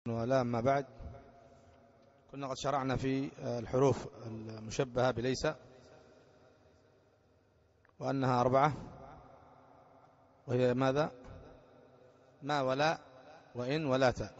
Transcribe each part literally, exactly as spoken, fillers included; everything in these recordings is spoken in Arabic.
ولا أما بعد، كنا قد شرعنا في الحروف المشبهة بليس وأنها أربعة، وهي ماذا؟ ما ولا وإن ولا تاء.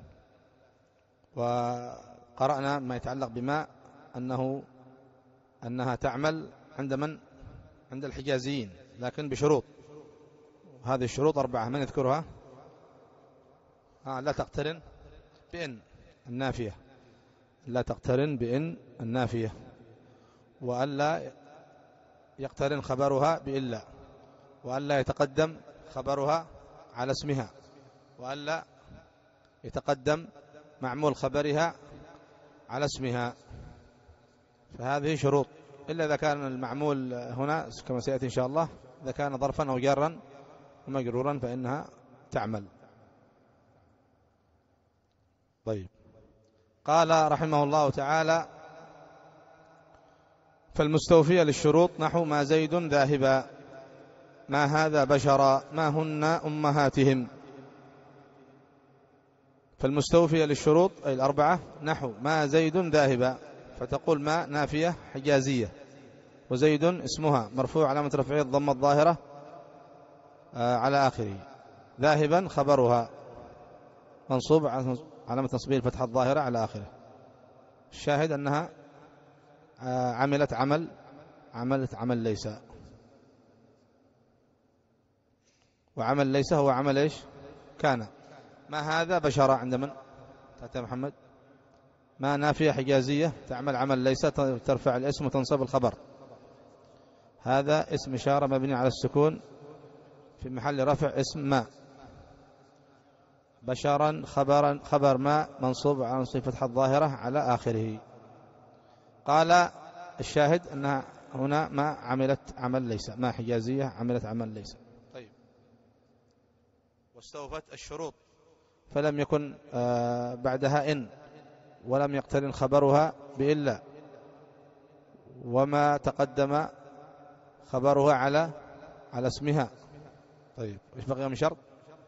وقرأنا ما يتعلق بما أنه أنها تعمل عند من؟ عند الحجازيين، لكن بشروط. هذه الشروط أربعة، من يذكرها؟ آه لا تقترن بإن النافية، لا تقترن بإن النافية، وألا يقترن خبرها بإلا، وألا يتقدم خبرها على اسمها، وألا يتقدم معمول خبرها على اسمها. فهذه شروط، إلا إذا كان المعمول هنا كما سيأتي إن شاء الله، إذا كان ظرفا أو جارا ومجرورا فإنها تعمل. طيب، قال رحمه الله تعالى: فالمستوفية للشروط نحو ما زيد ذاهبا، ما هذا بشرا، ما هن أمهاتهم. فالمستوفية للشروط أي الأربعة نحو ما زيد ذاهبا، فتقول ما نافية حجازية، وزيد اسمها مرفوع علامة رفعه الضمة الظاهرة على آخره، ذاهبا خبرها منصوب علامة نصبه الفتحة الظاهرة على آخره. الشاهد أنها عملت عمل عملت عمل ليس، وعمل ليس هو عمل إيش؟ كان. ما هذا بشرا عند من؟ تأتي محمد. ما نافية حجازية تعمل عمل ليس، ترفع الاسم وتنصب الخبر. هذا اسم إشارة مبني على السكون في محل رفع اسم ما. بشرا خبرا خبر ما منصوب على نصب فتحة الظاهرة على آخره. قال الشاهد أنها هنا ما عملت عمل ليس، ما حجازية عملت عمل ليس. طيب، واستوفت الشروط فلم يكن بعدها إن، ولم يقترن خبرها بإلا، وما تقدم خبرها على على اسمها. طيب، ايش بقي من شرط؟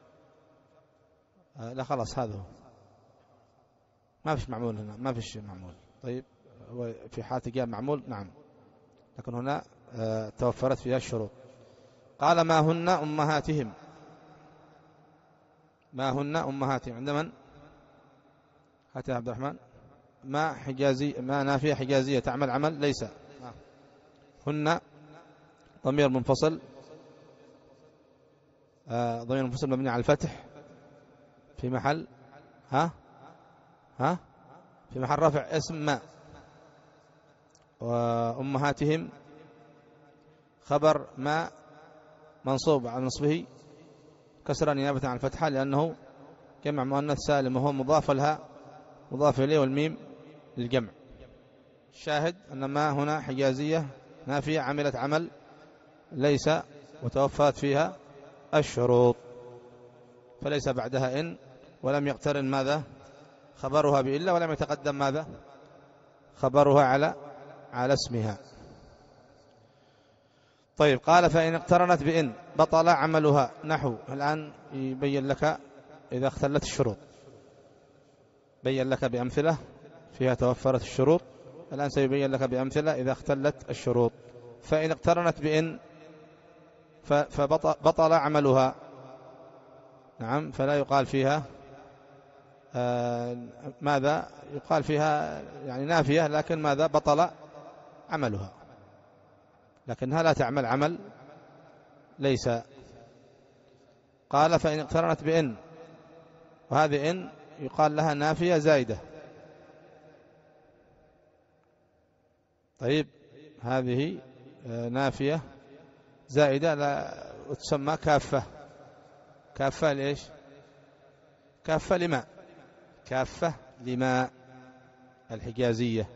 آه لا خلاص، هذا هو، ما فيش معمول هنا، ما فيش معمول. طيب، هو في حالة جاء معمول نعم، لكن هنا آه توفرت فيها الشروط. قال: ما هن أمهاتهم. ما هن أمهاتهم عند من؟ هات يا عبد الرحمن. ما حجازي، ما نافية حجازية تعمل عمل ليس. آه. هن ضمير منفصل، آه ضمير منفصل مبني على الفتح في محل ها ها في محل رفع اسم ما. وأمهاتهم خبر ما منصوب على نصبه كسرا نيابة عن الفتحة، لأنه جمع مؤنث سالم وهو مضاف لها مضاف إليه، والميم للجمع. الشاهد أن ما هنا حجازية نافية عملت عمل ليس، وتوفات فيها الشروط، فليس بعدها إن، ولم يقترن ماذا؟ خبرها بإلا، ولم يتقدم ماذا؟ خبرها على على اسمها. طيب، قال: فإن اقترنت بإن بطل عملها نحو. الآن يبين لك إذا اختلت الشروط، بين لك بأمثلة فيها توفرت الشروط. الآن سيبين لك بأمثلة إذا اختلت الشروط. فإن اقترنت بإن فبطل عملها، نعم، فلا يقال فيها آه ماذا؟ يقال فيها يعني نافية، لكن ماذا؟ بطل عملها، لكنها لا تعمل عمل ليس. قال: فإن اقترنت بإن، وهذه إن يقال لها نافية زائدة. طيب، هذه نافية زائدة لا تسمى كافة. كافة ليش؟ كافة لما كافة لما الحجازية.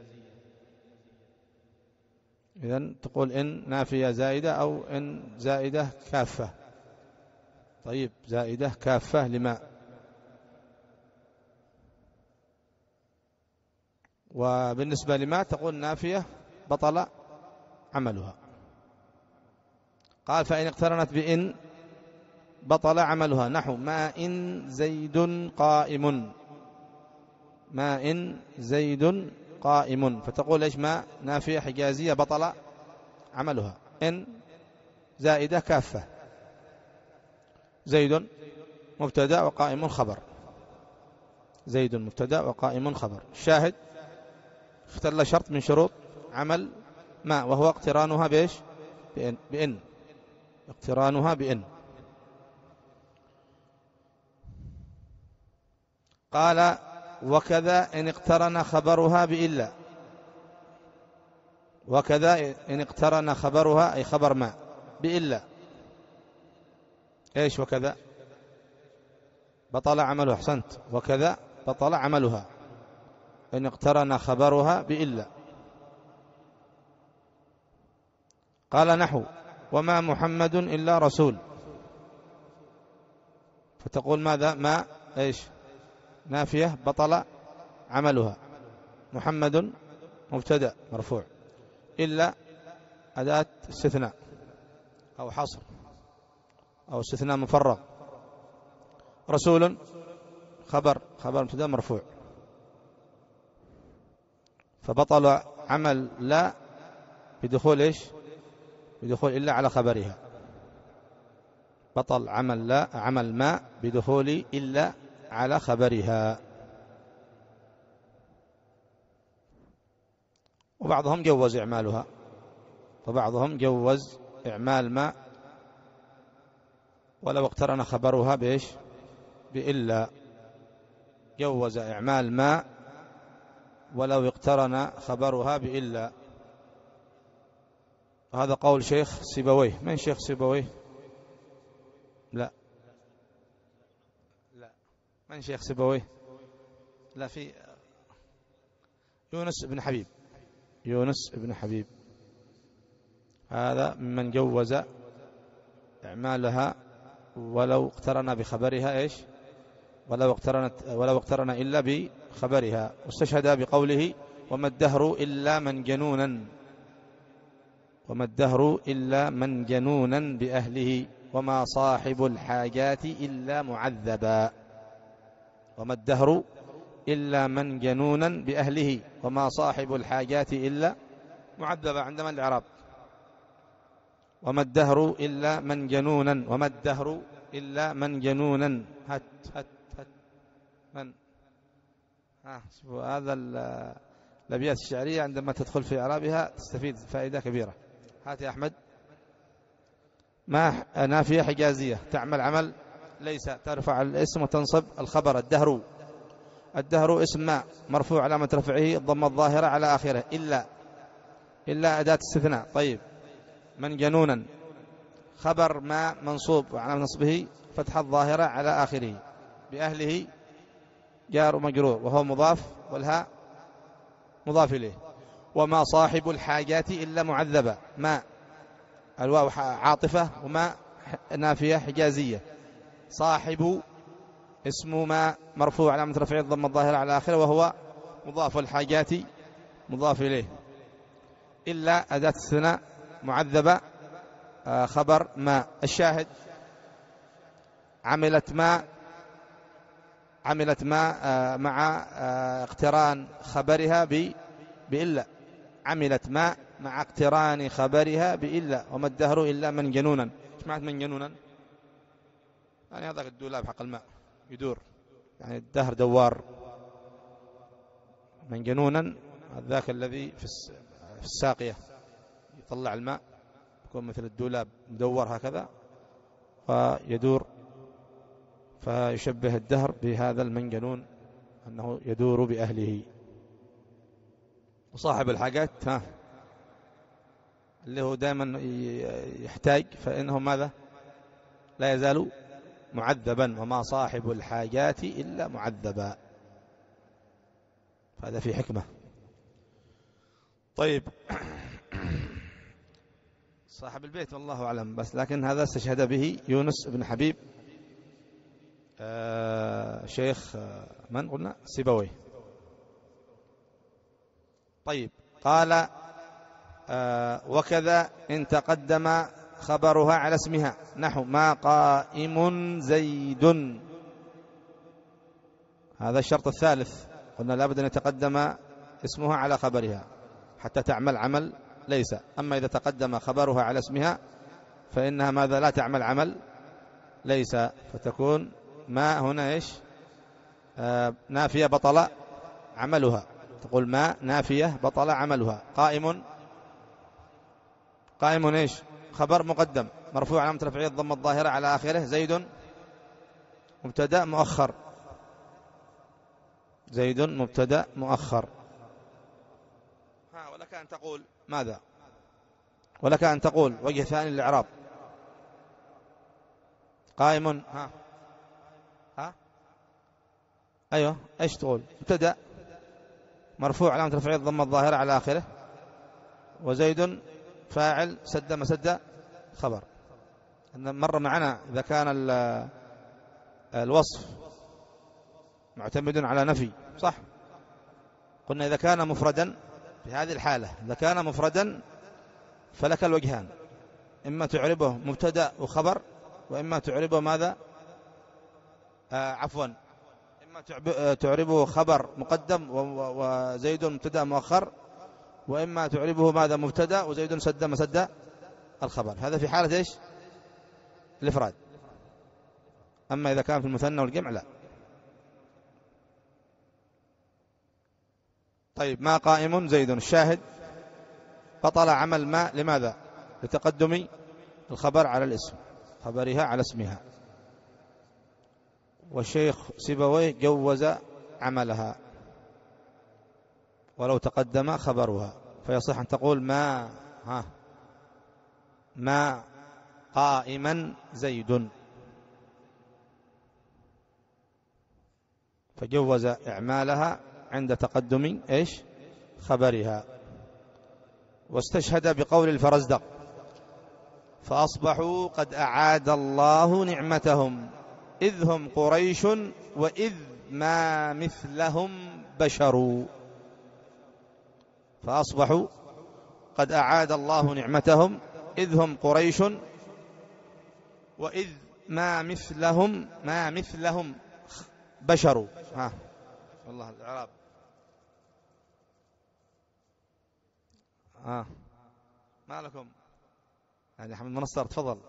إذن تقول إن نافية زائدة، أو إن زائدة كافة. طيب، زائدة كافة لما. وبالنسبة لما تقول نافية بطل عملها. قال: فإن اقترنت بإن بطل عملها نحو ما إن زيد قائم. ما إن زيد قائم، فتقول إيش؟ ما نافية حجازية بطل عملها. إن زائدة كافة. زيد مبتدأ وقائم خبر. زيد مبتدأ وقائم خبر. الشاهد اختل شرط من شروط عمل ما، وهو اقترانها بإيش؟ بإن, بإن. اقترانها بإن. قال وكذا إن اقترن خبرها بإلا. وكذا إن اقترن خبرها أي خبر ما بإلا. إيش وكذا؟ بطل عملها. أحسنت. وكذا بطل عملها إن اقترن خبرها بإلا. قال نحو وما محمد إلا رسول، فتقول ماذا؟ ما إيش؟ نافية بطل عملها. محمد مبتدأ مرفوع، إلا أداة استثناء أو حصر أو استثناء مفرغ. رسول خبر خبر مبتدأ مرفوع، فبطل عمل لا بدخول إيش؟ بدخول إلا على خبرها. بطل عمل لا عمل ما بدخول إلا على خبرها. وبعضهم جوز إعمالها، وبعضهم جوز إعمال ما ولو اقترن خبرها بإيش؟ بإلا. جوز إعمال ما ولو اقترن خبرها بإلا. هذا قول شيخ سيبويه. من شيخ سيبويه؟ لا لا من شيخ سيبويه؟ لا، في يونس بن حبيب. يونس بن حبيب هذا ممن جوز إعمالها ولو اقترن بخبرها إيش؟ ولو اقترنت ولو اقترن إلا بخبرها. واستشهد بقوله وما الدهر إلا من جنونا، وما الدهر إلا من جنونا بأهله، وما صاحب الحاجات إلا معذبا. وما الدهر إلا من جنونا بأهله، وما صاحب الحاجات إلا معذبا. عندما الإعراب وما الدهر إلا من جنونا، وما الدهر إلا من جنونا. هت هت هت من ها هذا الأبيات الشعرية عندما تدخل في إعرابها تستفيد فائدة كبيرة. هات يا أحمد. ما نافية حجازية تعمل عمل ليس، ترفع الاسم وتنصب الخبر. الدهر الدهر اسم ما مرفوع علامة رفعه الضمة الظاهرة على آخره. إلا إلا أداة استثناء. طيب من جنونا خبر ما منصوب وعلامة نصبه فتحة الظاهرة على آخره. بأهله جار ومجرور وهو مضاف والهاء مضاف إليه. وما صاحب الحاجات إلا معذبة. ما الواو عاطفة وما نافية حجازية. صاحب اسم ما مرفوع علامة رفعه الضمة الظاهرة على آخره وهو مضاف، الحاجات مضاف إليه. إلا أداة استثناء معذبة خبر ما. الشاهد عملت ما عملت ما مع اقتران خبرها بإلا. عملت ما مع اقتران خبرها بإلا. وما الدهر إلا من جنونا. ايش معنى من جنونا؟ يعني هذا الدولاب حق الماء يدور، يعني الدهر دوار. من جنونا ذاك الذي في الساقية يطلع الماء، يكون مثل الدولاب مدور هكذا ويدور، فيشبه الدهر بهذا المنجنون أنه يدور بأهله. وصاحب الحاجات ها اللي هو دائما يحتاج، فإنه ماذا؟ لا يزال معذبا. وما صاحب الحاجات إلا معذبا. هذا في حكمة. طيب صاحب البيت والله أعلم، بس لكن هذا استشهد به يونس بن حبيب آه شيخ آه من قلنا سيبويه. طيب قال آه وكذا إن تقدم خبرها على اسمها نحو ما قائم زيد. هذا الشرط الثالث. قلنا لابد أن يتقدم اسمها على خبرها حتى تعمل عمل ليس. أما إذا تقدم خبرها على اسمها فإنها ماذا؟ لا تعمل عمل ليس، فتكون ما هنا إيش؟ آه نافية بطل عملها. تقول ما نافية بطل عملها. قائم، قائم إيش؟ خبر مقدم مرفوع علامة رفعه الضمة الظاهرة على آخره. زيد مبتدأ مؤخر، زيد مبتدأ مؤخر. ها ولك أن تقول ماذا؟ ولك أن تقول وجه ثاني للإعراب. قائم، ها ها أيوه إيش تقول؟ مبتدأ مرفوع علامة رفعه الضمة الظاهرة على آخره، وزيد فاعل سد مسد خبر. مر معنا إذا كان الوصف معتمد على نفي، صح؟ قلنا إذا كان مفردا في هذه الحالة، إذا كان مفردا فلك الوجهان، إما تعربه مبتدأ وخبر، وإما تعربه ماذا؟ آه عفوا إما تعربه خبر مقدم وزيد مبتدأ مؤخر، وإما تعربه ماذا؟ مبتدأ وزيد سد مسد الخبر. هذا في حالة إيش؟ الإفراد. أما إذا كان في المثنى والجمع لا. طيب ما قائم زيد، الشاهد بطل عمل ما، لماذا؟ لتقدم الخبر على الاسم، خبرها على اسمها. والشيخ سيبويه جوز عملها ولو تقدم خبرها، فيصح أن تقول ما ها ما قائما زيد، فجوز إعمالها عند تقدم إيش؟ خبرها. واستشهد بقول الفرزدق: فأصبحوا قد أعاد الله نعمتهم إذ هم قريش وإذ ما مثلهم بشر. فأصبحوا قد أعاد الله نعمتهم إذ هم قريش وإذ ما مثلهم ما مثلهم بشر. ها والله الإعراب. ها ما لكم يعني حمد منصر تفضل.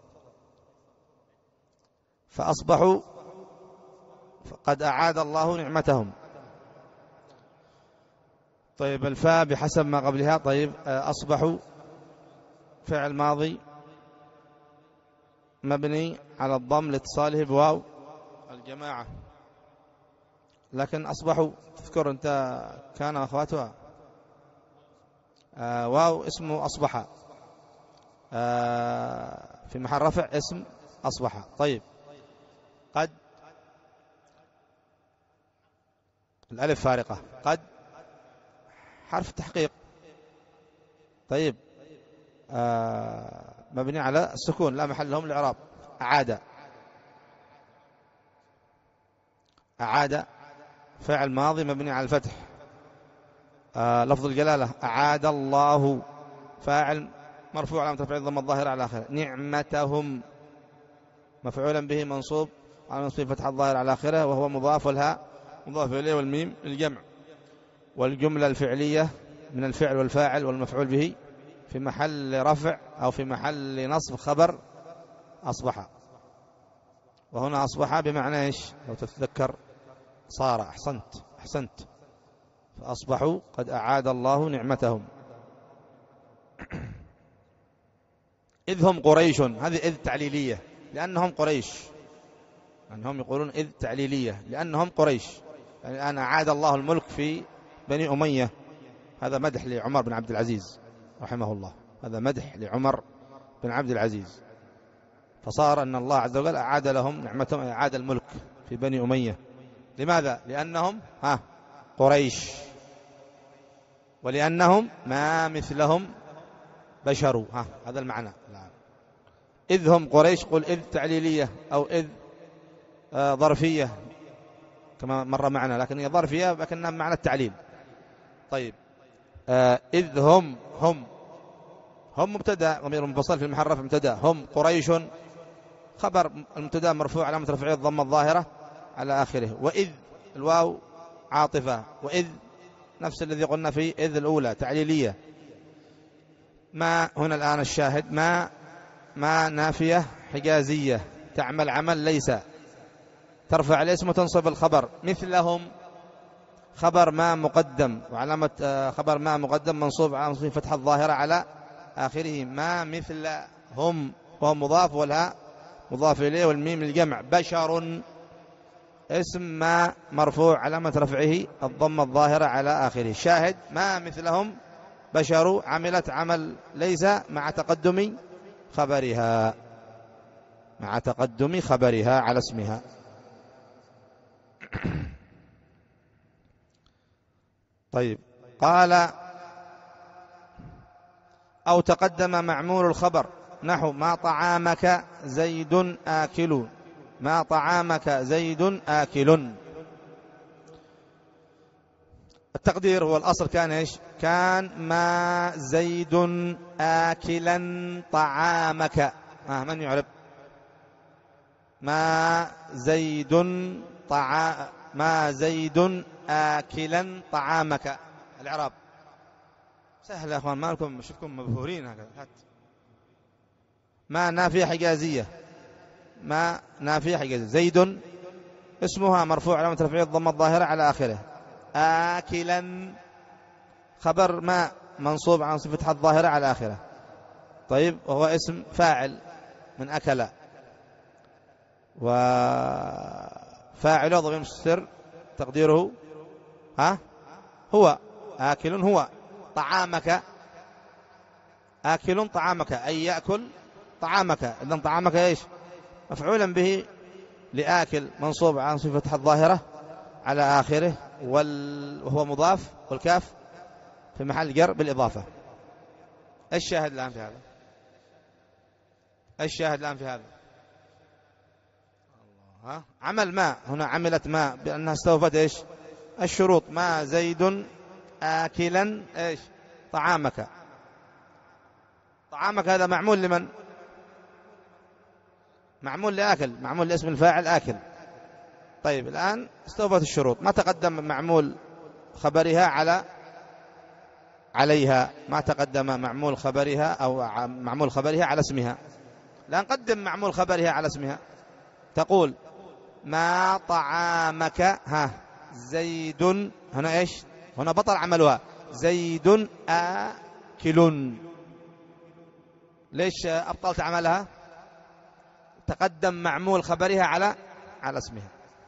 فأصبحوا قد أعاد الله نعمتهم. طيب الفاء بحسب ما قبلها. طيب أصبحوا فعل ماضي مبني على الضم لاتصاله بواو الجماعة، لكن أصبحوا تذكر أنت كان أخواتها آه واو اسمه أصبح، آه في محل رفع اسم أصبح. طيب قد الألف فارقة، قد حرف تحقيق. طيب آه مبني على السكون لا محل لهم الإعراب. أعاد، أعاد فعل ماضي مبني على الفتح. آه لفظ الجلالة أعاد الله فاعل مرفوع علامة رفعه الضمة الظاهرة على آخره. نعمتهم مفعولا به منصوب على نصب فتح الظاهر على آخره وهو مضاف، والهاء مضاف إليه والميم الجمع. والجملة الفعلية من الفعل والفاعل والمفعول به في محل رفع أو في محل نصب خبر أصبح. وهنا أصبح بمعنى إيش؟ لو تتذكر صار. أحسنت أحسنت. فأصبحوا قد أعاد الله نعمتهم إذ هم قريش. هذه إذ تعليلية لأنهم قريش، يعني هم يقولون إذ تعليلية لأنهم قريش. يعني الآن أعاد الله الملك في بني أمية. هذا مدح لعمر بن عبد العزيز رحمه الله، هذا مدح لعمر بن عبد العزيز. فصار أن الله عز وجل أعاد لهم نعمتهم، أعاد الملك في بني أمية. لماذا؟ لأنهم ها قريش، ولأنهم ما مثلهم بشر. ها هذا المعنى. إذ هم قريش قل إذ تعليلية أو إذ آه ظرفية كما مر معنا، لكن هي ظرفية لكنها معنى التعليل. طيب آه إذ هم هم هم مبتدا ضمير منفصل في المحل رفع مبتدا. هم قريش خبر المبتدا مرفوع علامة رفعه الضمة الظاهرة على آخره. وإذ الواو عاطفة، وإذ نفس الذي قلنا في إذ الأولى تعليلية. ما هنا الآن الشاهد ما ما نافية حجازية تعمل عمل ليس، ترفع الاسم وتنصب الخبر. مثلهم خبر ما مقدم، وعلامة خبر ما مقدم منصوب على فتحة الظاهرة على آخره. ما مثلهم وهو مضاف والها مضاف إليه والميم الجمع. بشر اسم ما مرفوع علامة رفعه الضمة الظاهرة على آخره. شاهد ما مثلهم بشر عملت عمل ليس مع تقدم خبرها مع تقدم خبرها على اسمها. طيب قال أو تقدم معمول الخبر نحو ما طعامك زيد آكل. ما طعامك زيد آكل. التقدير هو الأصل كان إيش؟ كان ما زيد آكلا طعامك. آه من يعرب؟ ما زيد طعا ما زيد آكلا طعامك. الإعراب سهل يا أخوان، ما لكم شوفكم مبهورين هكذا. ما نافية حجازية ما نافية حجازية. زيد اسمها مرفوع علامة رفعه الضمة الظاهرة على آخره. آكلا خبر ما منصوب عن صفة الظاهرة على آخره. طيب وهو اسم فاعل من أكل، وفاعله ضمير مستتر تقديره ها هو. آكل هو. طعامك آكل طعامك أي يأكل طعامك. إذن طعامك إيش؟ مفعولا به لآكل منصوب عن صفة الظاهرة على آخره وهو مضاف، والكاف في محل جر بالإضافة. الشاهد الآن في هذا الشاهد الآن في هذا ها عمل ما هنا عملت ما بأنها استوفت إيش؟ الشروط. ما زيد آكلا إيش؟ طعامك. طعامك هذا معمول لمن؟ معمول لآكل، معمول لاسم الفاعل آكل. طيب الآن استوفت الشروط. ما تقدم معمول خبرها على عليها. ما تقدم معمول خبرها أو معمول خبرها على اسمها. لا نقدم معمول خبرها على اسمها. تقول ما طعامك ها زيد. هنا إيش؟ هنا بطل عملها زيد آكل. ليش أبطلت عملها؟ تقدم معمول خبرها على على اسمها.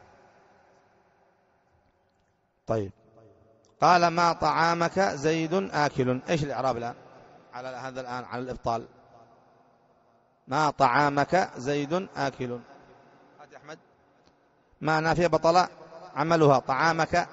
طيب قال ما طعامك زيد آكل. إيش الإعراب الآن على هذا الآن على الإبطال؟ ما طعامك زيد آكل. هات أحمد. ما نافية بطل عملها. طعامك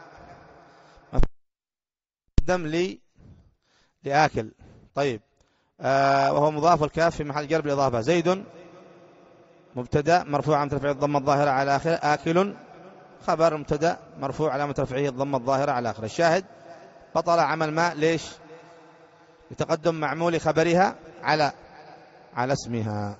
مقدم لي لآكل. طيب آه وهو مضاف الكاف في محل جر بالإضافة. زيد مبتدا مرفوع علامة رفعه الضمة الظاهرة على آخره. آكل خبر مبتدا مرفوع علامة رفعه الضمة الظاهرة على آخره. الشاهد بطل عمل ما ليش؟ لتقدم معمول خبرها على على اسمها.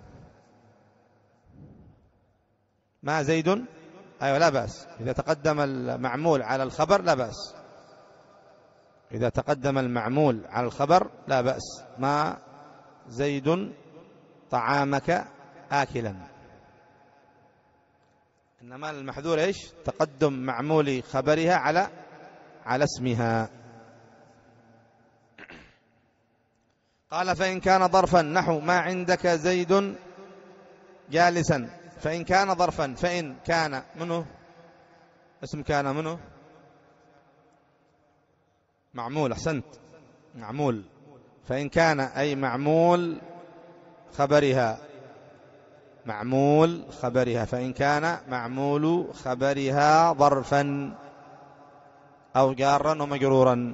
ما زيد أيوة لا بأس إذا تقدم المعمول على الخبر لا بأس. إذا تقدم المعمول على الخبر لا بأس. ما زيد طعامك آكلا. إنما المحذور إيش؟ تقدم معمول خبرها على على اسمها. قال فإن كان ظرفا نحو ما عندك زيد جالسا. فإن كان ظرفا فإن كان منه اسم كان منه معمول. أحسنت معمول. فإن كان أي معمول خبرها معمول خبرها. فإن كان معمول خبرها ظرفا أو جارا ومجرورا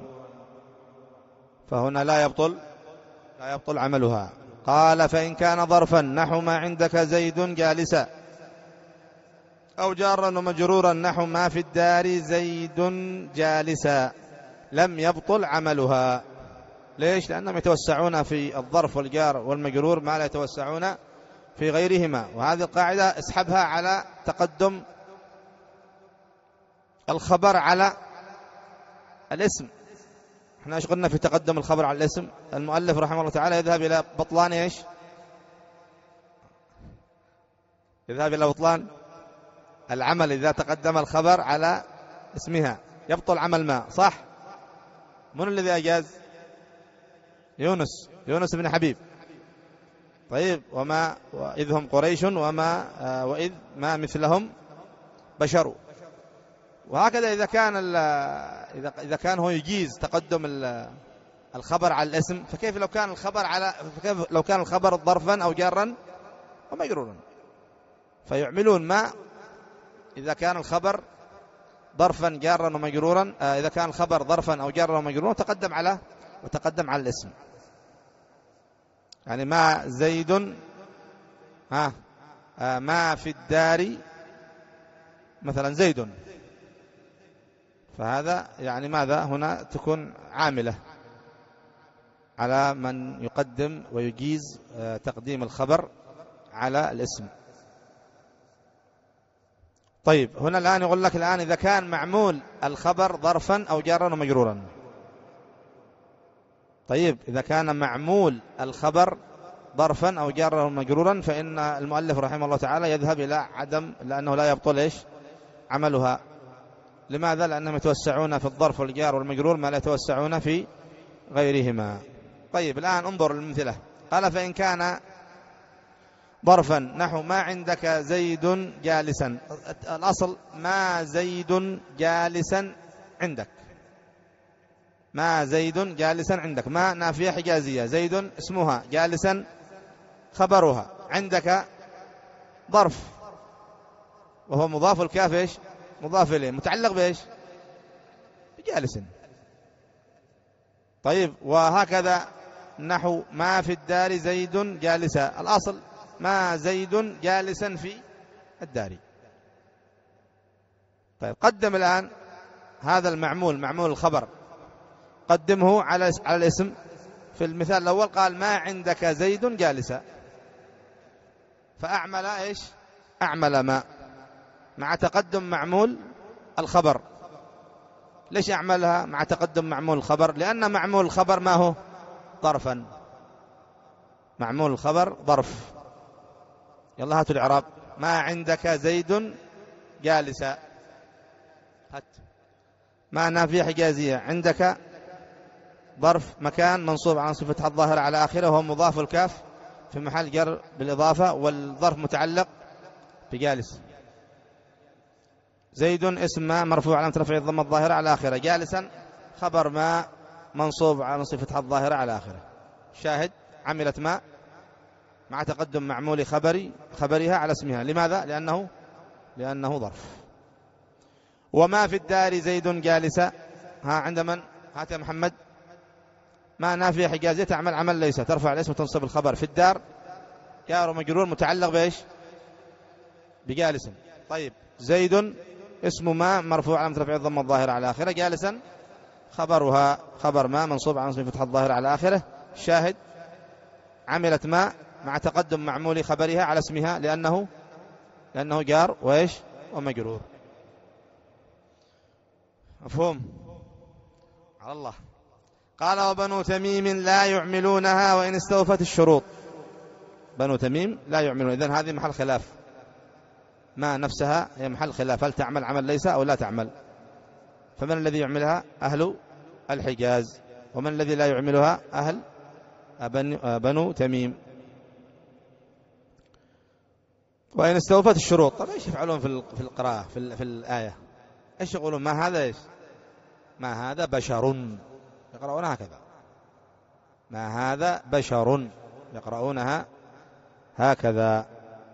فهنا لا يبطل لا يبطل عملها. قال فإن كان ظرفا نحو ما عندك زيد جالسا أو جارا ومجرورا نحو ما في الدار زيد جالسا لم يبطل عملها. ليش؟ لأنهم يتوسعون في الظرف والجار والمجرور ما لا يتوسعون في غيرهما. وهذه القاعدة اسحبها على تقدم الخبر على الاسم. احنا ايش قلنا في تقدم الخبر على الاسم؟ المؤلف رحمه الله تعالى يذهب إلى بطلان ايش؟ يذهب إلى بطلان العمل إذا تقدم الخبر على اسمها، يبطل عمل ما، صح؟ من الذي أجاز؟ يونس يونس بن حبيب. طيب، وما وإذ هم قريش وما آه وإذ ما مثلهم بشر. وهكذا إذا كان إذا إذا كان هو يجيز تقدم الخبر على الاسم، فكيف لو كان الخبر على فكيف لو كان الخبر ظرفا أو جارا ومجرورا؟ فيعملون ما إذا كان الخبر ظرفا جارا ومجرورا، آه إذا كان الخبر ظرفا أو جارا ومجرورا تقدم على وتقدم على الاسم. يعني ما زيد ها آه ما في الدار مثلا زيد، فهذا يعني ماذا هنا تكون عاملة على من يقدم ويجيز آه تقديم الخبر على الاسم. طيب، هنا الآن يقول لك الآن إذا كان معمول الخبر ظرفا أو جارا ومجرورا. طيب، إذا كان معمول الخبر ظرفا أو جارا ومجرورا فإن المؤلف رحمه الله تعالى يذهب إلى عدم، لأنه لا يبطل إيش عملها. لماذا؟ لأنهم يتوسعون في الظرف والجار والمجرور ما لا يتوسعون في غيرهما. طيب، الآن انظر المثلة. قال فإن كان ظرفا نحو ما عندك زيد جالسا، الأصل ما زيد جالسا عندك، ما زيد جالسا عندك، ما نافية حجازية، زيد اسمها، جالسا خبرها، عندك ظرف وهو مضاف، الكاف ايش مضاف إليه، متعلق بايش بجالس. طيب، وهكذا نحو ما في الدار زيد جالسا، الأصل ما زيد جالسا في الدار. طيب، قدم الآن هذا المعمول معمول الخبر قدمه على على الاسم. في المثال الأول قال ما عندك زيد جالسا، فأعمل إيش أعمل ما مع تقدم معمول الخبر. ليش أعملها مع تقدم معمول الخبر؟ لأن معمول الخبر ما هو ظرفا، معمول الخبر ظرف. يلا هاتوا الإعراب. ما عندك زيد جالسا، هات ما نافية حجازية، عندك ظرف مكان منصوب عن صفة الظاهرة على آخره وهو مضاف الكاف في محل جر بالإضافة، والظرف متعلق بجالس. زيد اسم ما مرفوع علامة رفعه الضمة الظاهرة على آخره، جالسا خبر ما منصوب على صفة الظاهرة على آخره. شاهد عملت ما مع تقدم معمول خبري خبرها على اسمها. لماذا؟ لأنه لأنه ظرف. وما في الدار زيد جالسا، ها عند من؟ هات يا محمد. ما نافية حجازية تعمل عمل ليس، ترفع الاسم وتنصب الخبر. في الدار جار ومجرور متعلق بايش بجالس. طيب، زيد اسم ما مرفوع علامة رفعه الضمة الظاهرة على آخره، جالسا خبرها خبر ما منصوب على صفة فتح الظاهرة على آخره. شاهد عملت ما مع تقدم معمول خبرها على اسمها لأنه لأنه جار وإيش ومجرور. مفهوم؟ على الله. قال وبنو تميم لا يعملونها وإن استوفت الشروط. بنو تميم لا يعملون، إذن هذه محل خلاف. ما نفسها هي محل خلاف، هل تعمل عمل ليس أو لا تعمل. فمن الذي يعملها؟ أهل الحجاز. ومن الذي لا يعملها؟ أهل بنو تميم. وإن استوفت الشروط. طيب ايش يفعلون في القراءة في, في الآية؟ ايش يقولون؟ ما هذا ايش ما هذا بشر، يقرؤون هكذا. ما هذا بشر، يقرؤونها هكذا.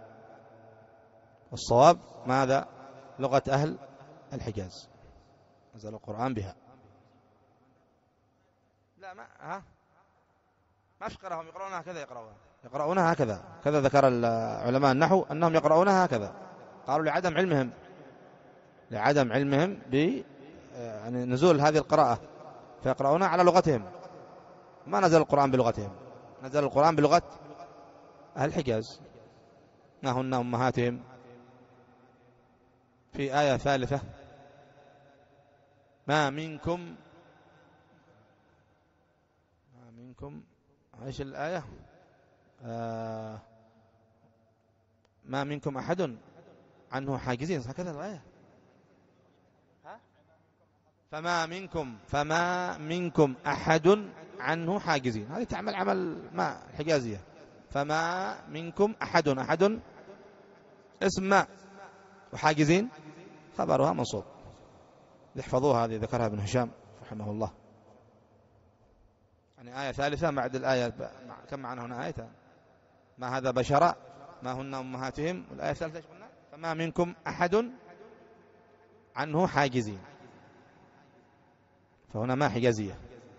والصواب ماذا؟ لغة أهل الحجاز، نزل القرآن بها. لا ما ها ما في قراءة، هم يقرؤونها هكذا، يقرؤونها يقرؤونها هكذا. كذا ذكر علماء النحو أنهم يقرؤونها هكذا، قالوا لعدم علمهم لعدم علمهم ب يعني نزول هذه القراءة، فيقرؤونها على لغتهم. ما نزل القرآن بلغتهم، نزل القرآن بلغة أهل الحجاز. ما هن أمهاتهم. في آية ثالثة ما منكم ما منكم ايش الآية؟ آه ما منكم أحد عنه حاجزين، هكذا الآية. فما منكم فما منكم أحد عنه حاجزين، هذه تعمل عمل ما حجازية. فما منكم أحد، أحد اسم ما، وحاجزين خبرها منصوب. يحفظوها هذه، ذكرها ابن هشام رحمه الله. يعني آية ثالثة بعد الآية، كم معنا هنا آية؟ ما هذا بشرا ما هن أمهاتهم، والآية الثالثة قلنا فما منكم أحد عنه حاجزين، فهنا ما حجازية.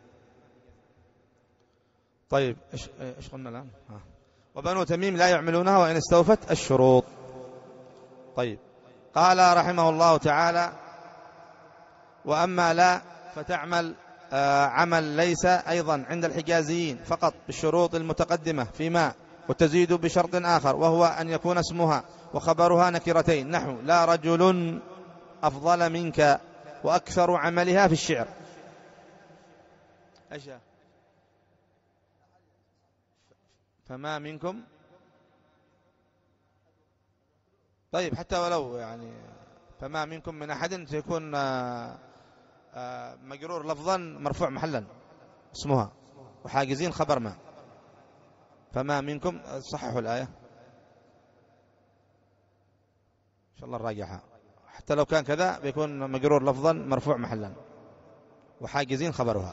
طيب إيش إيش قلنا الآن؟ ها. وبنو تميم لا يعملونها وإن استوفت الشروط. طيب قال رحمه الله تعالى: وأما لا فتعمل آه عمل ليس أيضا عند الحجازيين فقط بالشروط المتقدمة فيما، وتزيد بشرط آخر وهو أن يكون اسمها وخبرها نكرتين، نحو لا رجل أفضل منك، وأكثر عملها في الشعر. أيش؟ فما منكم، طيب حتى ولو يعني فما منكم من أحد سيكون مجرور لفظا مرفوع محلا اسمها، وحاجزين خبر ما. فما منكم، صححوا الآية إن شاء الله نراجعها. حتى لو كان كذا بيكون مجرور لفظا مرفوع محلا وحاجزين خبرها.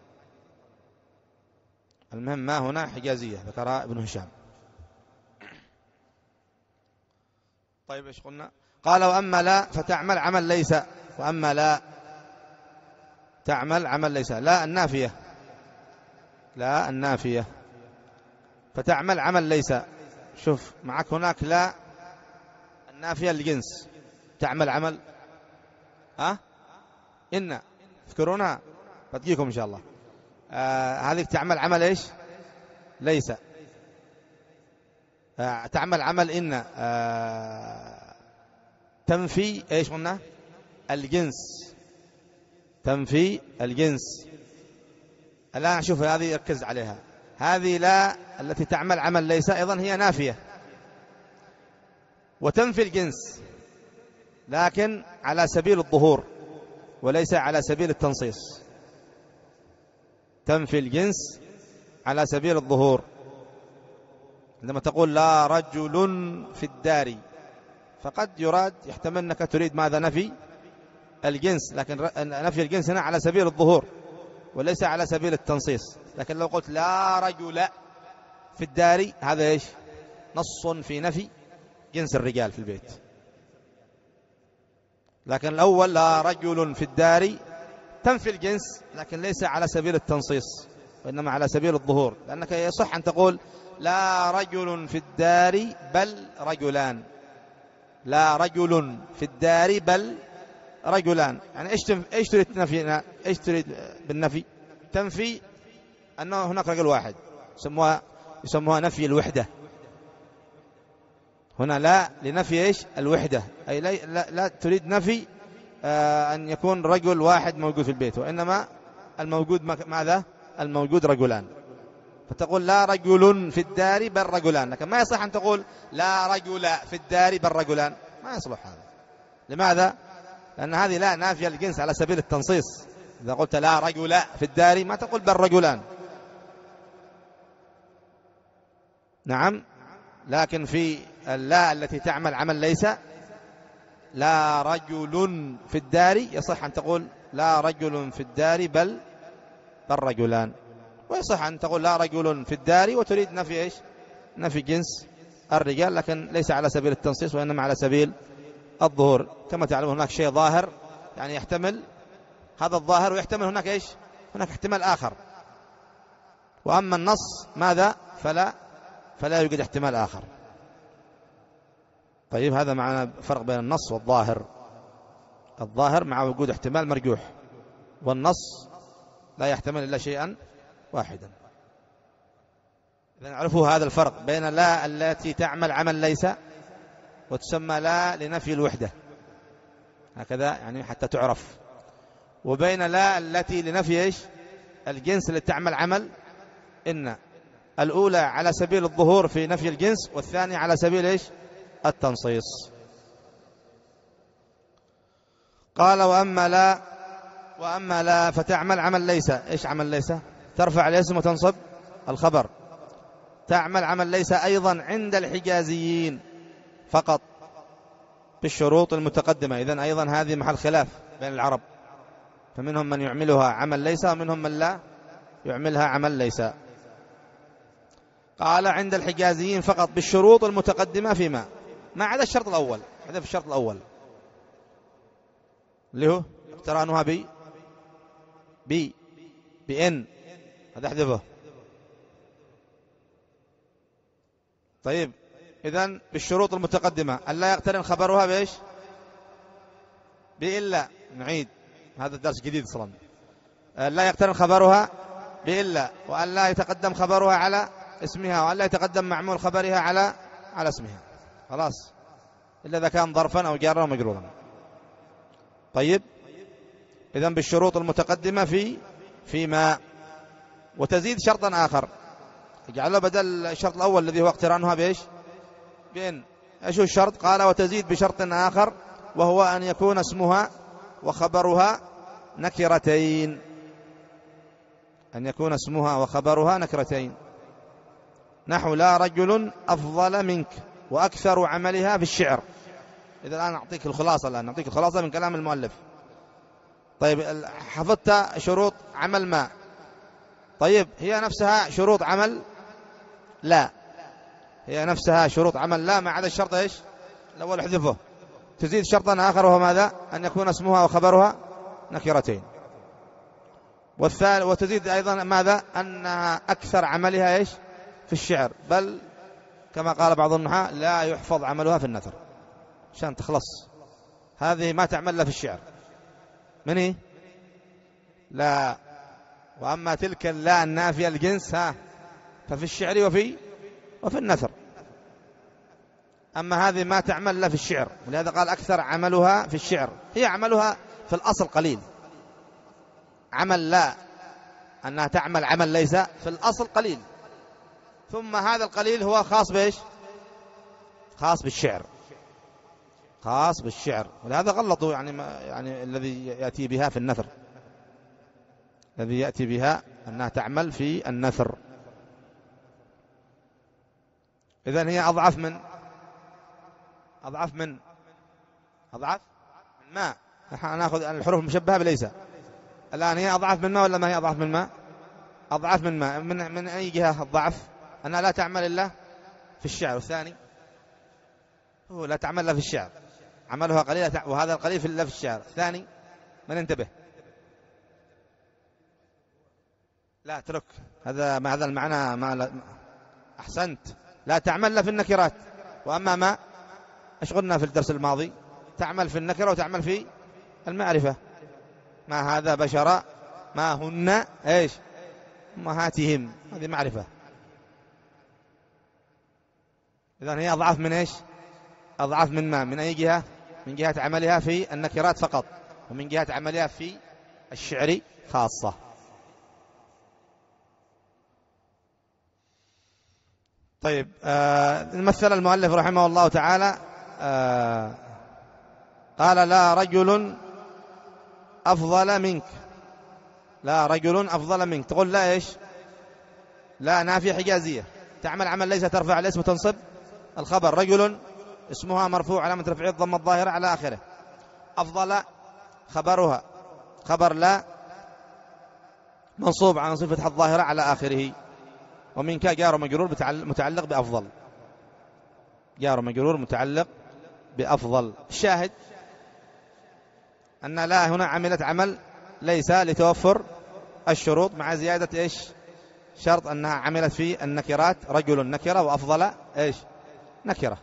المهم ما هنا حجازية ذكرها ابن هشام. طيب ايش قلنا؟ قال: وأما لا فتعمل عمل ليس. وأما لا تعمل عمل ليس، لا النافية، لا النافية فتعمل عمل ليس. شوف معك هناك لا النافية الجنس تعمل عمل ها إن تذكرونها بتجيكم إن شاء الله. آه هذه تعمل عمل إيش؟ ليس. آه تعمل عمل إن آه تنفي إيش قلنا؟ الجنس، تنفي الجنس. الآن شوف هذه ركز عليها، هذه لا التي تعمل عمل ليس أيضا هي نافية وتنفي الجنس، لكن على سبيل الظهور وليس على سبيل التنصيص. تنفي الجنس على سبيل الظهور. عندما تقول لا رجل في الدار، فقد يراد يحتمل أنك تريد ماذا؟ نفي الجنس، لكن نفي الجنس هنا على سبيل الظهور وليس على سبيل التنصيص. لكن لو قلت لا رجل في الدار، هذا إيش؟ نص في نفي جنس الرجال في البيت. لكن الأول لا رجل في الدار تنفي الجنس، لكن ليس على سبيل التنصيص وإنما على سبيل الظهور، لأنك يصح أن تقول لا رجل في الدار بل رجلان، لا رجل في الدار بل رجلان. يعني ايش ايش تريد تنفي؟ ايش تريد بالنفي؟ تنفي انه هناك رجل واحد، يسموها يسموها نفي الوحده. هنا لا لنفي ايش؟ الوحده، اي لا, لا, لا تريد نفي آه ان يكون رجل واحد موجود في البيت، وانما الموجود ماذا؟ الموجود رجلان. فتقول لا رجل في الدار بل رجلان، لكن ما يصح ان تقول لا رجل في الدار بل رجلان، ما يصلح هذا. لماذا؟ لأن هذه لا نافية الجنس على سبيل التنصيص. إذا قلت لا رجل في الدار ما تقول بل رجلان. نعم. لكن في اللا التي تعمل عمل ليس، لا رجل في الدار، يصح أن تقول لا رجل في الدار بل بل رجلان. ويصح أن تقول لا رجل في الدار وتريد نفي إيش؟ نفي جنس الرجال، لكن ليس على سبيل التنصيص وإنما على سبيل الظهور. كما تعلمون هناك شيء ظاهر يعني يحتمل هذا الظاهر، ويحتمل هناك إيش؟ هناك احتمال آخر. وأما النص ماذا؟ فلا فلا يوجد احتمال آخر. طيب هذا معنى فرق بين النص والظاهر. الظاهر مع وجود احتمال مرجوح، والنص لا يحتمل إلا شيئا واحدا. إذا نعرفوا هذا الفرق بين لا التي تعمل عمل ليس وتسمى لا لنفي الوحدة، هكذا يعني حتى تعرف. وبين لا التي لنفي إيش الجنس اللي تعمل عمل إن. الأولى على سبيل الظهور في نفي الجنس، والثانية على سبيل إيش التنصيص. قال وأما لا وأما لا فتعمل عمل ليس. إيش عمل ليس؟ ترفع الاسم وتنصب الخبر. تعمل عمل ليس أيضا عند الحجازيين فقط بالشروط المتقدمة. إذن أيضا هذه محل خلاف بين العرب، فمنهم من يعملها عمل ليس ومنهم من لا يعملها عمل ليس. قال عند الحجازيين فقط بالشروط المتقدمة فيما ما عدا الشرط الأول. هذا في الشرط الأول اللي هو اقترانها ب ب بإن، هذا احذفه. طيب إذن بالشروط المتقدمة أن لا يقترن خبرها بإيش بإلا. نعيد، هذا الدرس جديد صلا. لا يقترن خبرها بإلا، وأن لا يتقدم خبرها على اسمها، وأن لا يتقدم معمول خبرها على على اسمها. خلاص، إلا إذا كان ظرفا أو جارا ومجرورا. طيب إذن بالشروط المتقدمة في فيما. وتزيد شرطا آخر اجعله بدل الشرط الأول الذي هو اقترانها بإيش بإن. ايش هو الشرط؟ قال وتزيد بشرط آخر، وهو أن يكون اسمها وخبرها نكرتين. أن يكون اسمها وخبرها نكرتين. نحو لا رجل أفضل منك وأكثر عملها في الشعر. إذا الآن أعطيك الخلاصة، الآن أعطيك الخلاصة من كلام المؤلف. طيب حفظت شروط عمل ما. طيب هي نفسها شروط عمل لا، هي نفسها شروط عمل لا ما عدا الشرط ايش الأول احذفه. تزيد شرطا آخر وهو ماذا؟ أن يكون اسمها وخبرها نكرتين. والثالث وتزيد أيضا ماذا؟ أنها أكثر عملها ايش في الشعر، بل كما قال بعض النحاة لا يحفظ عملها في النثر، عشان تخلص. هذه ما تعمل لا في الشعر من إيه؟ لا. وأما تلك اللا النافية الجنس ها ففي الشعر وفي وفي النثر. أما هذه ما تعمل لا في الشعر، ولهذا قال أكثر عملها في الشعر. هي عملها في الأصل قليل. عمل لا أنها تعمل عمل ليس في الأصل قليل، ثم هذا القليل هو خاص بإيش خاص بالشعر، خاص بالشعر. ولهذا غلطوا يعني ما يعني الذي يأتي بها في النثر، الذي يأتي بها أنها تعمل في النثر. إذن هي أضعف من أضعف من أضعف من ما. نحن نأخذ الحروف المشبهة بليس. الآن هي أضعف من ما ولا ما هي أضعف من ما؟ أضعف من ما. من, من أي جهة الضعف؟ أنها لا تعمل إلا في الشعر. والثاني هو لا تعمل إلا في الشعر، عملها قليلة، وهذا القليل في إلا في الشعر. الثاني من انتبه، لا اترك هذا مع هذا المعنى. ما أحسنت، لا تعمل إلا في النكرات. وأما ما ايش قلنا في الدرس الماضي؟ تعمل في النكرة وتعمل في المعرفة. ما هذا بشر ما هن ايش أمهاتهم، هذه معرفة. إذن هي أضعف من ايش أضعف من ما. من أي جهة؟ من جهة عملها في النكرات فقط، ومن جهة عملها في الشعر خاصة. طيب آه مثل المؤلف رحمه الله تعالى آه قال لا رجل أفضل منك. لا رجل أفضل منك، تقول لا إيش لا نافية حجازية، تعمل عمل ليس، ترفع الاسم وتنصب الخبر. رجل اسمها مرفوع علامة رفعه الضمة الظاهرة على آخره. أفضل خبرها خبر لا منصوب على صفة الظاهرة على آخره. ومنك جار مجرور متعلق بأفضل، جار مجرور متعلق بأفضل. الشاهد أن لا هنا عملت عمل ليس لتوفر الشروط، مع زيادة إيش شرط أنها عملت في النكرات. رجل نكرة وأفضل إيش نكرة.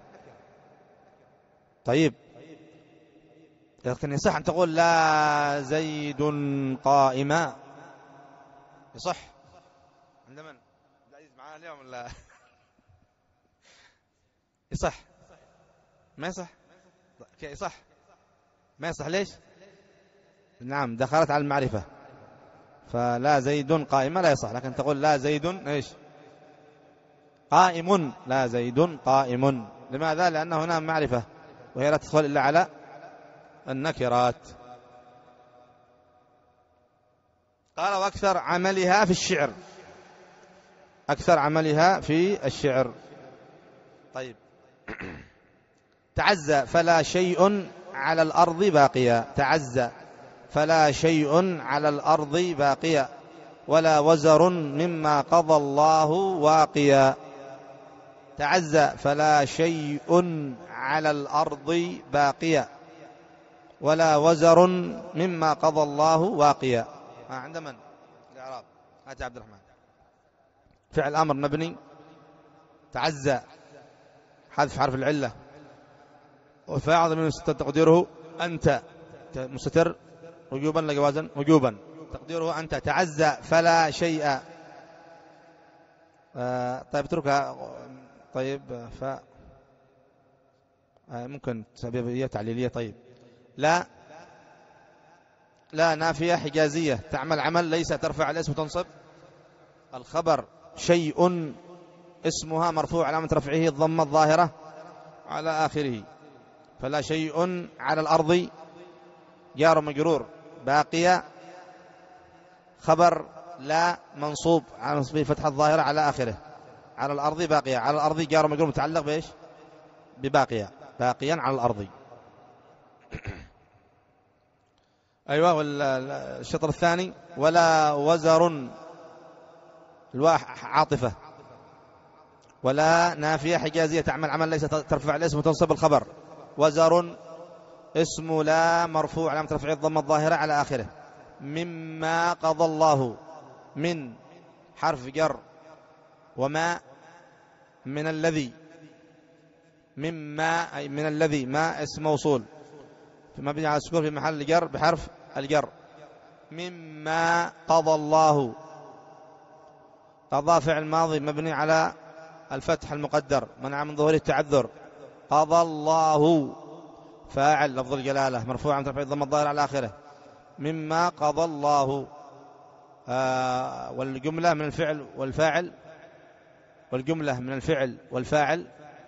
طيب لكن يصح أن تقول لا زيد قائما، يصح عند من؟ العزيز معنا اليوم ولا يصح؟ ما يصح؟ يصح ما يصح. ليش؟ نعم دخلت على المعرفة، فلا زيد قائمة لا يصح، لكن تقول لا زيد إيش قائم، لا زيد قائم. لماذا؟ لأن هنا معرفة وهي لا تدخل إلا على النكرات. قال وأكثر عملها في الشعر، أكثر عملها في الشعر. طيب تعزى فلا شيء على الأرض باقيا، تعزى فلا شيء على الأرض باقيا، ولا وزر مما قضى الله واقيا. تعزى فلا شيء على الأرض باقيا، ولا وزر مما قضى الله واقيا. عند من؟ الإعراب هات عبد الرحمن. فعل أمر مبني، تعزى حذف حرف العلة، وفاعل من تقديره أنت، مستتر وجوبا لجوازا وجوبا، تقديره أنت. تعزى فلا شيء. آه طيب اتركها. طيب ف آه ممكن سببية تعليلية. طيب لا، لا نافية حجازية تعمل عمل ليس، ترفع الاسم وتنصب الخبر. شيء اسمها مرفوع علامة رفعه الضمة الظاهرة على آخره. فلا شيء على الأرض جار مجرور، باقية خبر لا منصوب على نصبه فتحة الظاهرة على آخره. على الأرض باقية، على الأرض جار مجرور متعلق بإيش؟ بباقية، باقيا على الأرض. أيوة. والشطر الثاني ولا وزر، الواء عاطفة، ولا نافية حجازية تعمل عمل ليس، ترفع الاسم وتنصب الخبر. وزر اسم لا مرفوع علامة رفعه الضمة الظاهرة على آخره. مما قضى الله، من حرف جر، وما من الذي، مما أي من الذي، ما اسم موصول مبني على السكون في محل جر بحرف الجر. مما قضى الله، قضى فعل ماضي مبني على الفتح المقدر منع من ظهور التعذر. قضى الله فاعل لفظ الجلالة مرفوع عن رفع الضمة الظاهرة على آخره. مما قضى الله. آه والجملة من الفعل والفاعل، والجملة من الفعل والفاعل،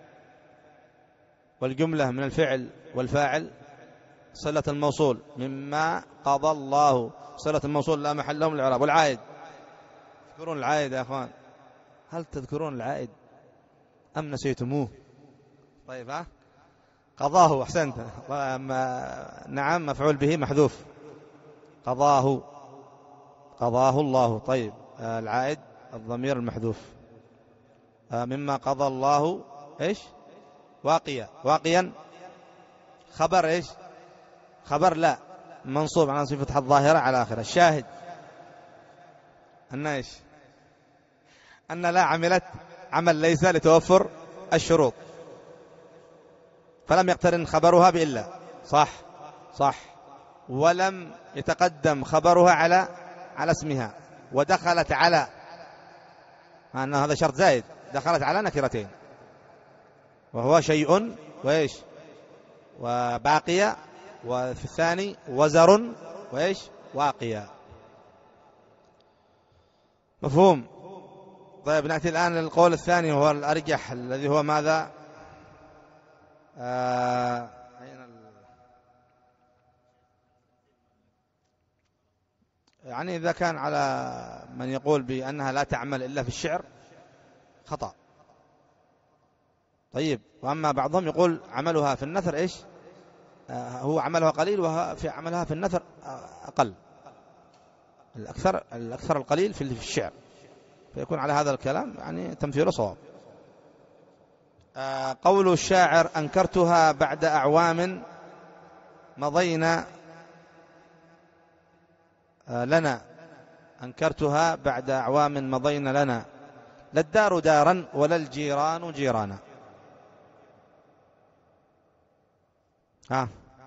والجملة من الفعل والفاعل صلة الموصول. مما قضى الله صلة الموصول لا محل لهم الإعراب. والعائد، تذكرون العائد يا أخوان؟ هل تذكرون العائد أم نسيتموه؟ طيب ها قضاه، أحسنت. نعم مفعول به محذوف، قضاه، قضاه الله. طيب العائد الضمير المحذوف. مما قضى الله إيش؟ واقيا، واقيا خبر إيش؟ خبر لا منصوب على صفة الظاهرة على آخره. الشاهد أن إيش؟ أن لا عملت عمل ليس لتوفر الشروط، فلم يقترن خبرها بإلا. صح صح. ولم يتقدم خبرها على على اسمها، ودخلت على، أن هذا شرط زائد، دخلت على نكرتين، وهو شيء وإيش وباقية، وفي الثاني وزر وإيش واقية. مفهوم؟ طيب نأتي الآن للقول الثاني وهو الأرجح، الذي هو ماذا؟ آه يعني إذا كان على من يقول بأنها لا تعمل إلا في الشعر خطأ. طيب وأما بعضهم يقول عملها في النثر إيش؟ آه هو عملها قليل وفي عملها في النثر أقل، الأكثر الأكثر القليل في الشعر، فيكون على هذا الكلام يعني تمثيله صواب. آه قول الشاعر أنكرتها بعد أعوام مضينا آه لنا، أنكرتها بعد أعوام مضينا لنا، لا الدار دارا ولا الجيران جيرانا. ها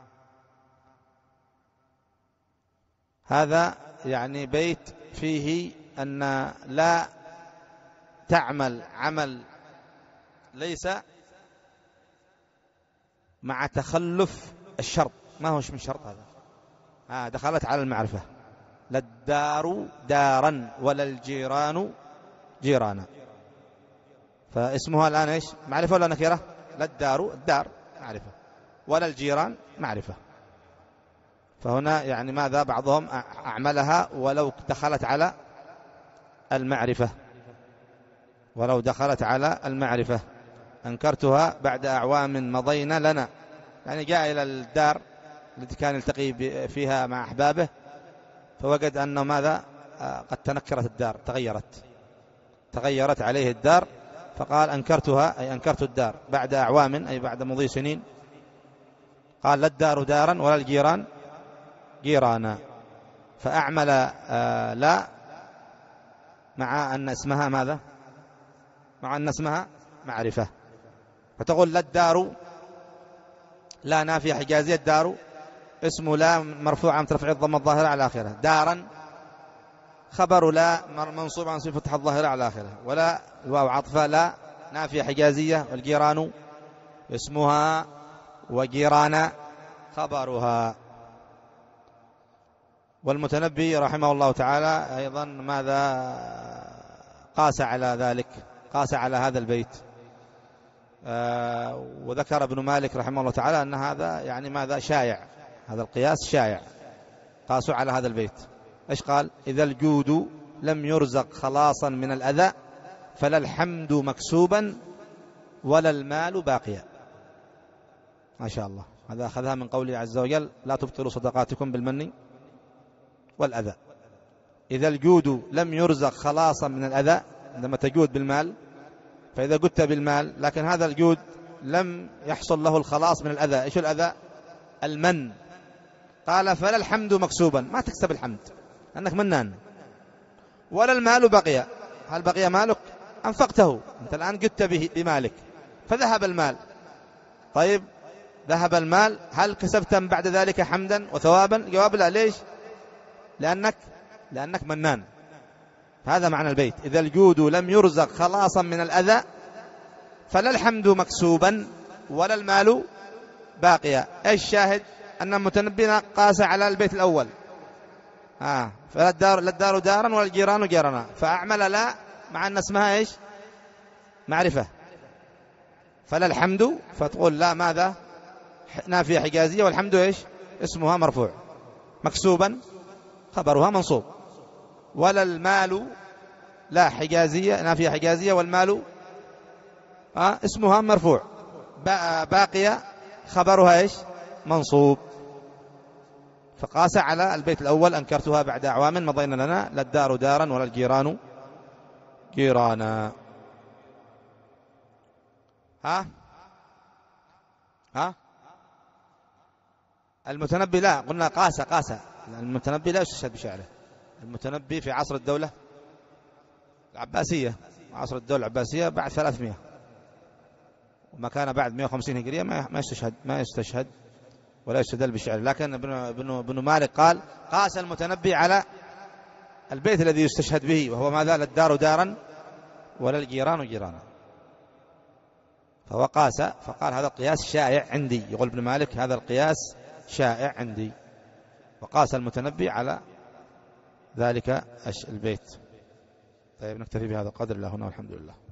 هذا يعني بيت فيه أن لا تعمل عمل ليس مع تخلف الشرط. ما هوش من شرط هذا؟ آه دخلت على المعرفة. لا الدار دارا ولا الجيران جيرانا، فاسمها الآن إيش؟ معرفة ولا نكرة؟ لا الدار، الدار معرفة، ولا الجيران معرفة. فهنا يعني ماذا بعضهم أعملها ولو دخلت على المعرفة، ولو دخلت على المعرفة. أنكرتها بعد أعوام مضينا لنا، يعني جاء إلى الدار التي كان يلتقي فيها مع أحبابه فوجد أنه ماذا قد تنكرت الدار، تغيرت تغيرت عليه الدار، فقال أنكرتها أي أنكرت الدار بعد أعوام أي بعد مضي سنين. قال لا الدار دارا ولا الجيران جيرانا، فأعمل آه لا مع أن اسمها ماذا؟ مع أن اسمها معرفة، فتقول لا الدار لا نافية حجازية، الدار اسم لا مرفوع عن رفع الضمة الظاهرة على آخره، دارا خبر لا منصوب عن صفة فتح الظاهرة على آخره، ولا الواو عطفة لا نافية حجازية، والجيران اسمها وجيران خبرها. والمتنبي رحمه الله تعالى أيضا ماذا قاس على ذلك، قاس على هذا البيت. آه وذكر ابن مالك رحمه الله تعالى أن هذا يعني ماذا شائع، هذا القياس شائع، قاسوا على هذا البيت. إيش قال؟ إذا الجود لم يرزق خلاصا من الأذى فلا الحمد مكسوبا ولا المال باقيا. ما شاء الله، هذا أخذها من قوله عز وجل لا تبطلوا صدقاتكم بالمن والأذى. إذا الجود لم يرزق خلاصا من الأذى، عندما تجود بالمال، فإذا جدت بالمال لكن هذا الجود لم يحصل له الخلاص من الأذى. إيش الأذى؟ المن. قال فلا الحمد مكسوبا، ما تكسب الحمد أنك منان، ولا المال بقي. هل بقي مالك؟ أنفقته، أنت الآن جدت به بمالك فذهب المال. طيب ذهب المال، هل كسبت بعد ذلك حمدا وثوابا؟ جواب لا. ليش؟ لأنك لأنك منان. هذا معنى البيت، إذا الجود لم يرزق خلاصا من الأذى فلا الحمد مكسوبا ولا المال باقيا. ايش الشاهد؟ أن المتنبي قاس على البيت الأول، آه فلا الدار لا الدار دارا ولا الجيران جيرانا، فأعمل لا مع أن اسمها ايش؟ معرفة. فلا الحمد، فتقول لا ماذا؟ نافية حجازية، والحمد ايش؟ اسمها مرفوع، مكسوبا خبرها منصوب. ولا المال لا حجازية، نافية حجازية، والمال آه اسمها مرفوع، باقية خبرها ايش؟ منصوب. فقاس على البيت الأول أنكرتها بعد أعوام مضينا لنا لا الدار دارا ولا الجيران جيرانا. ها ها المتنبي لا، قلنا قاس قاس المتنبي لا يستشهد بشعره. المتنبي في عصر الدولة العباسية، عصر الدولة العباسية بعد ثلاثمائة، وما كان بعد مائة وخمسين هجرية ما يستشهد ما يستشهد ولا يستدل بالشعر. لكن ابن ابن ابن مالك قال قاس المتنبي على البيت الذي يستشهد به، وهو ماذا؟ لا الدار دارا ولا الجيران جيرانا. فهو قاس، فقال هذا القياس شائع عندي، يقول ابن مالك هذا القياس شائع عندي، وقاس المتنبي على ذلك البيت. طيب نكتفي بهذا القدر، الله هنا والحمد لله.